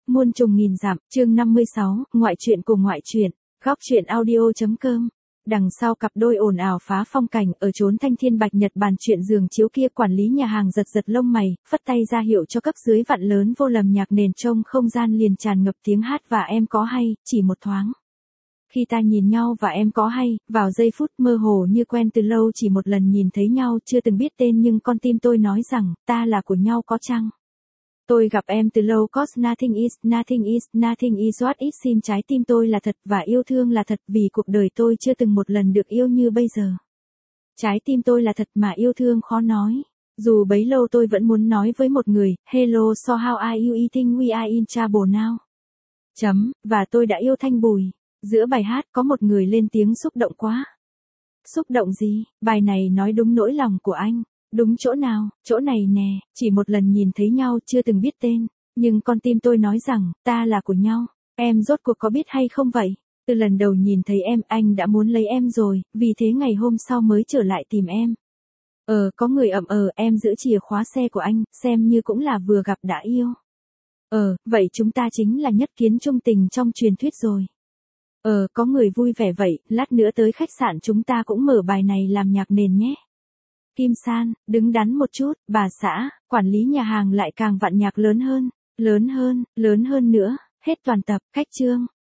muôn trùng nghìn dặm, chương 56, ngoại truyện cùng ngoại truyện, góc truyện audio.com. Đằng sau cặp đôi ồn ào phá phong cảnh ở chốn thanh thiên bạch nhật bàn chuyện giường chiếu kia, quản lý nhà hàng giật giật lông mày, phất tay ra hiệu cho cấp dưới vặn lớn vô lầm nhạc nền, trong không gian liền tràn ngập tiếng hát và em có hay, chỉ một thoáng. Khi ta nhìn nhau và em có hay, vào giây phút mơ hồ như quen từ lâu, chỉ một lần nhìn thấy nhau chưa từng biết tên, nhưng con tim tôi nói rằng, ta là của nhau có chăng? Tôi gặp em từ lâu, cause nothing is what it seems, trái tim tôi là thật và yêu thương là thật, vì cuộc đời tôi chưa từng một lần được yêu như bây giờ. Trái tim tôi là thật mà yêu thương khó nói. Dù bấy lâu tôi vẫn muốn nói với một người, hello so how are you eating, we are in trouble now. Và tôi đã yêu Thanh Bùi. Giữa bài hát có một người lên tiếng xúc động quá. Xúc động gì? Bài này nói đúng nỗi lòng của anh. Đúng chỗ nào? Chỗ này nè, chỉ một lần nhìn thấy nhau chưa từng biết tên, nhưng con tim tôi nói rằng, ta là của nhau. Em rốt cuộc có biết hay không vậy? Từ lần đầu nhìn thấy em, anh đã muốn lấy em rồi, vì thế ngày hôm sau mới trở lại tìm em. Có người em giữ chìa khóa xe của anh, xem như cũng là vừa gặp đã yêu. Vậy chúng ta chính là nhất kiến chung tình trong truyền thuyết rồi. Có người vui vẻ vậy, lát nữa tới khách sạn chúng ta cũng mở bài này làm nhạc nền nhé. Kim San, đứng đắn một chút, bà xã, quản lý nhà hàng lại càng vặn nhạc lớn hơn nữa, hết toàn tập, khách chương.